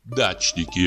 Дачники.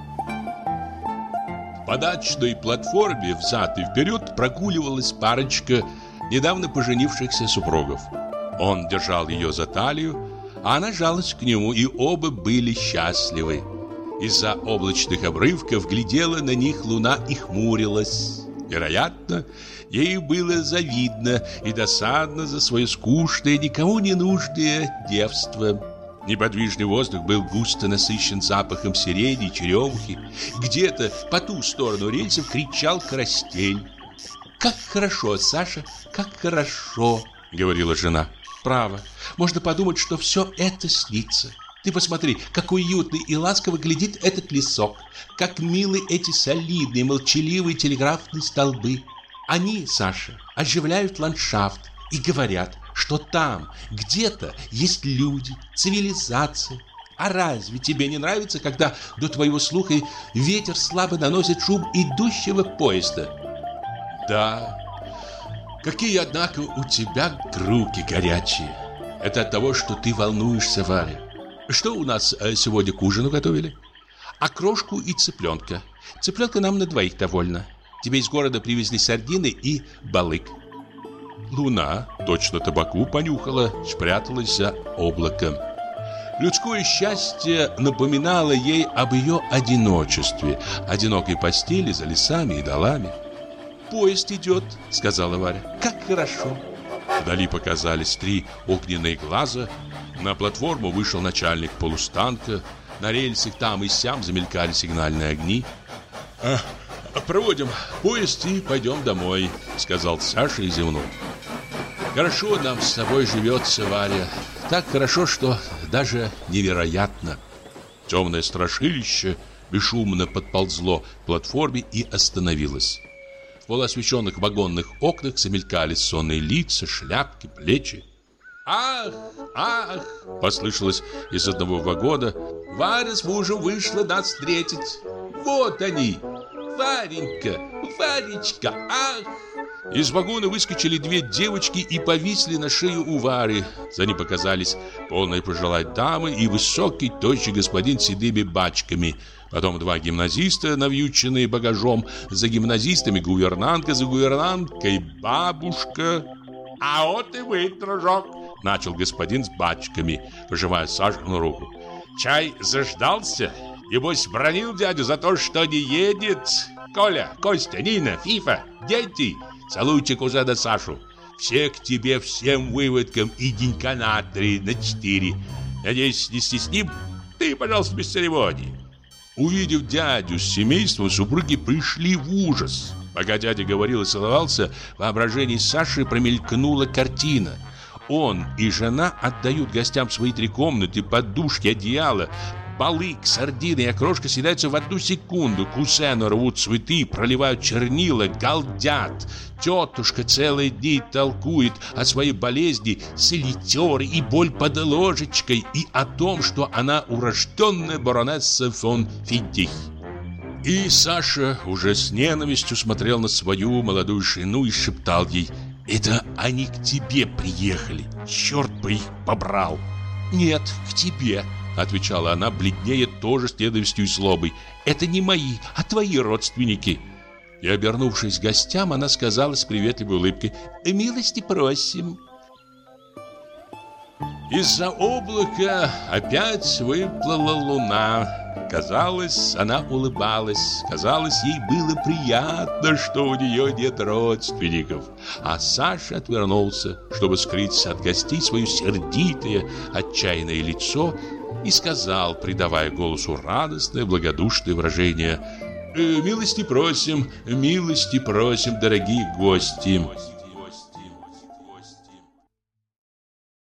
По дачной платформе взад и вперед прогуливалась парочка недавно поженившихся супругов. Он держал ее за талию, а она жалась к нему, и оба были счастливы. Из-за облачных обрывков глядела на них луна и хмурилась. Вероятно, ей было завидно и досадно за свое скучное, никому не нужное девство. Неподвижный воздух был густо насыщен запахом сирени и черемухи. Где-то по ту сторону рельсов кричал карастель. «Как хорошо, Саша, как хорошо!» — говорила жена. «Право, можно подумать, что все это снится. Ты посмотри, как уютно и ласково глядит этот лесок, как милы эти солидные, молчаливые телеграфные столбы. Они, Саша, оживляют ландшафт и говорят, что там где-то есть люди, цивилизация. А разве тебе не нравится, когда до твоего слуха ветер слабо наносит шум идущего поезда?» «Да, какие, однако, у тебя руки горячие. Это от того, что ты волнуешься, Варя. Что у нас сегодня к ужину готовили?» «Окрошку и цыпленка. Цыпленка нам на двоих довольно. Тебе из города привезли сардины и балык». Луна, точно табаку понюхала, спряталась за облаком. Людское счастье напоминало ей об ее одиночестве, одинокой постели за лесами и долами. «Поезд идет», — сказала Варя. «Как хорошо». Вдали показались 3 огненные глаза. На платформу вышел начальник полустанка. На рельсах там и сям замелькали сигнальные огни. «Проводим поезд и пойдем домой», — сказал Саша и зевнул. «Хорошо нам с тобой живется, Варя. Так хорошо, что даже невероятно». Темное страшилище бесшумно подползло к платформе и остановилось. В полуосвещенных вагонных окнах замелькали сонные лица, шляпки, плечи. «Ах, ах!» — послышалось из одного вагона. «Варя с мужем вышла нас встретить. Вот они! Варенька, Варечка, ах!» Из вагона выскочили 2 девочки и повисли на шею у Вари. За ними показались полные пожилая дамы и высокий, тощий господин с седыми бачками. Потом 2 гимназиста, навьюченные багажом. За гимназистами гувернантка, за гувернанткой бабушка. «А вот и вы, дружок!» — начал господин с бачками, пожимая Сашину руку. «Чай заждался? Небось, бронил дядю за то, что не едет? Коля, Костя, Нина, Фифа, дети, целуйте кузена Сашу. Все к тебе, всем выводкам и денька на 3, на 4. Надеюсь, не стесним? Ты, пожалуйста, без церемоний». Увидев дядю с семейством, супруги пришли в ужас. Пока дядя говорил и целовался, в воображении Саши промелькнула картина. Он и жена отдают гостям свои 3 комнаты, подушки, одеяло. Балык, сардины и окрошка съедаются в 1 секунду. Кусены рвут цветы, проливают чернила, галдят. Тетушка целые дни толкует о своей болезни, солитёре и боль под ложечкой, и о том, что она урожденная баронесса фон Фиддих. И Саша уже с ненавистью смотрел на свою молодую жену и шептал ей: «Это они к тебе приехали, черт бы их побрал!» «Нет, к тебе», — отвечала она, бледнее, тоже с ненавистью и злобой. «Это не мои, а твои родственники». И, обернувшись к гостям, она сказала с приветливой улыбкой: «Милости просим». Из-за облака опять выплыла луна. Казалось, она улыбалась. Казалось, ей было приятно, что у нее нет родственников. А Саша отвернулся, чтобы скрыть от гостей свое сердитое, отчаянное лицо, и сказал, придавая голосу радостное, благодушное выражение: «Милости просим, дорогие гости».